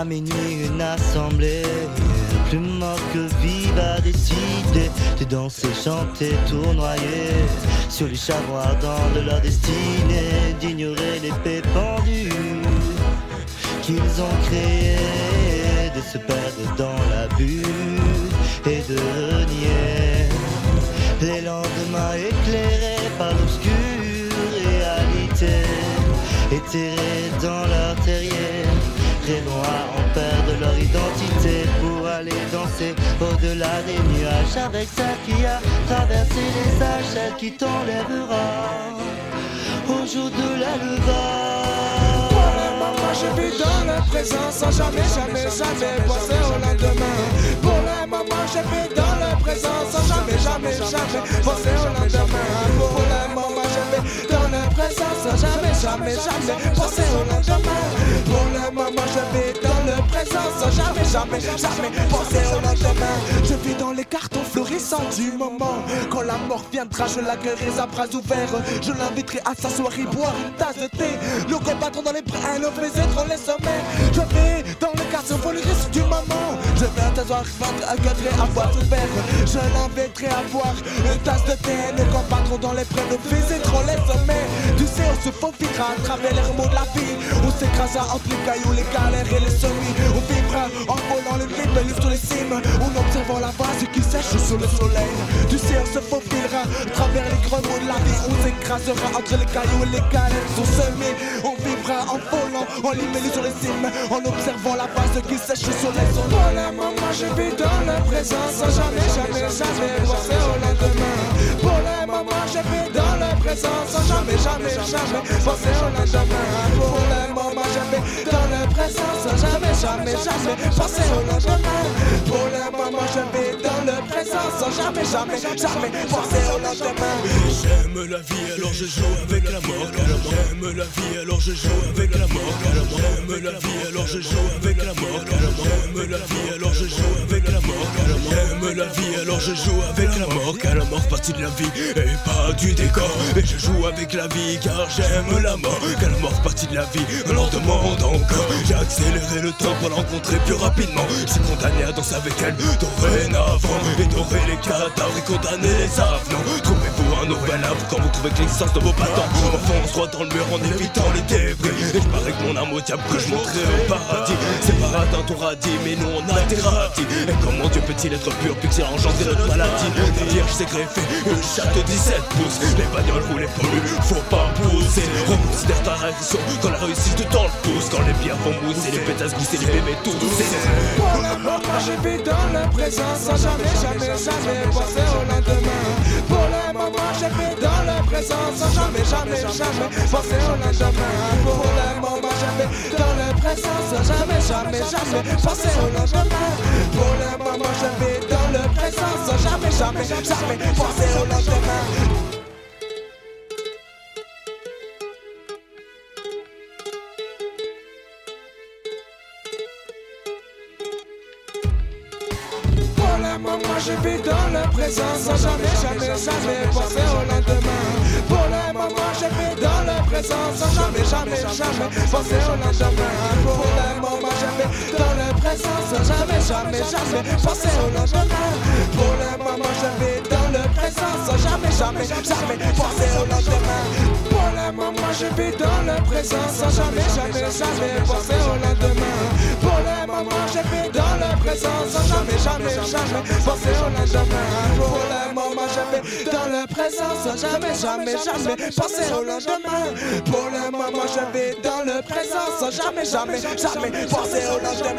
À minuit une assemblée, plus mort que vive a décidé de danser, chanter, tournoyer sur les charbons ardents de leur destinée, d'ignorer l'épée pendue qu'ils ont créée, de se perdre dans l'abus et de renier les lendemains éclairés par l'obscure réalité, éthérés dans leur terrier, rêvant à en perdre leur identité pour aller danser au-delà des nuages avec celle qui a traversé les âges, celle qui t'enlèvera au jour de la levade. Moi je vis dans le présent sans jamais, jamais, jamais penser au lendemain. Pour le moment je vis dans le présent sans jamais, jamais, jamais penser au lendemain. Pour le moment je vis dans le présent sans jamais, jamais, jamais penser au lendemain. Pour le moment je vis dans le présent sans jamais, jamais, jamais penser au lendemain. Je vis dans les cartons florissants du moment. Quand la mort viendra je l'accueillerai à bras ouverts. Je l'inviterai à s'asseoir et boire une tasse de thé. Le combattant dans les bras, un homme les dans les sommets. Je vais dans le quartier risque du moment. Je vais t'asseoir, à cadrer, à boire ouvert. Je l'inviterai à boire une tasse de thé. Nos compatrons dans les prés, nos visiteront les sommets. Tu sais, on se faufilera à travers les remous de la vie. On s'écrasera entre les cailloux, les galères et les semis. On vivra en volant les libellus sur les cimes. En observant la vase qui sèche sous le soleil. Tu sais, on se faufilera à travers les remous de la vie. On s'écrasera entre les cailloux et les galères sont semés. On vivra en volant, en libellus sur les cimes. En observant la vase qui sèche sous le soleil. Pour le moment, je vis dans le présent sans jamais, jamais, jamais penser au lendemain. Pour le moment, je vis dans le présent sans jamais, jamais, jamais penser au lendemain. Pour le moment, je vis dans le présent sans jamais, jamais, jamais penser au lendemain. Pour le moment, je vis dans le présent sans jamais, jamais, jamais penser au lendemain. J'aime la vie alors je joue avec la mort. J'aime la vie alors je joue avec la mort. J'aime la vie alors je joue avec la mort. J'aime la vie alors je joue avec la mort. J'aime la vie alors je joue avec la mort. Car la mort partie de la vie et pas du décor. Et je joue avec la vie car j'aime la mort. Car la mort partie de la vie, on en demande encore. J'ai accéléré le temps pour l'rencontrer plus rapidement. Je suis condamné à danser avec elle dorénavant. Édorer les cadavres et condamner les avenants. Trouvez-vous un nouvel arbre quand vous trouvez que l'existence de vos battants. On fonce droit dans le mur en évitant les débris. Et je parie que mon âme au diable que je monterai au paradis. C'est paradis ton radis mais nous on a été radis. Et comment Dieu peut-il être pur puisqu'il a engendré notre maladie. La Vierge s'est greffée une chatte de 17 pouces. Les bagnoles roulent polluent, faut pas pousser. Reconsidère ta réaction quand la réussite te tend le pouce. Quand les bières vont mousser, les pétasses glisser, les bébés tousser. Pour le moment je vis dans le présent sans jamais, jamais, jamais penser au lendemain. Pour le moment je vis dans le présent sans jamais, jamais, jamais penser au lendemain. Pour le moment je vis dans le présent sans jamais, jamais, jamais penser au lendemain. Pour le moment je vis dans le présent sans jamais, jamais, jamais penser au lendemain. Moi je vis dans le présent sans jamais, jamais, jamais penser au lendemain. Pour le moment je vis dans le présent sans jamais, jamais, jamais penser au lendemain. Pour le moment je vis dans le présent sans jamais, jamais, jamais penser au lendemain. Pour le moment je vis dans le présent sans jamais, jamais, jamais penser au lendemain. Pour le moment je vis dans le présent sans jamais, jamais, jamais penser au lendemain. Pour le moment je vis dans le présent sans jamais, jamais, jamais penser au lendemain. Pour le moment je vis dans le présent sans jamais, jamais, jamais penser au lendemain. Pour le moment je vis dans le présent sans jamais, jamais, jamais penser au lendemain.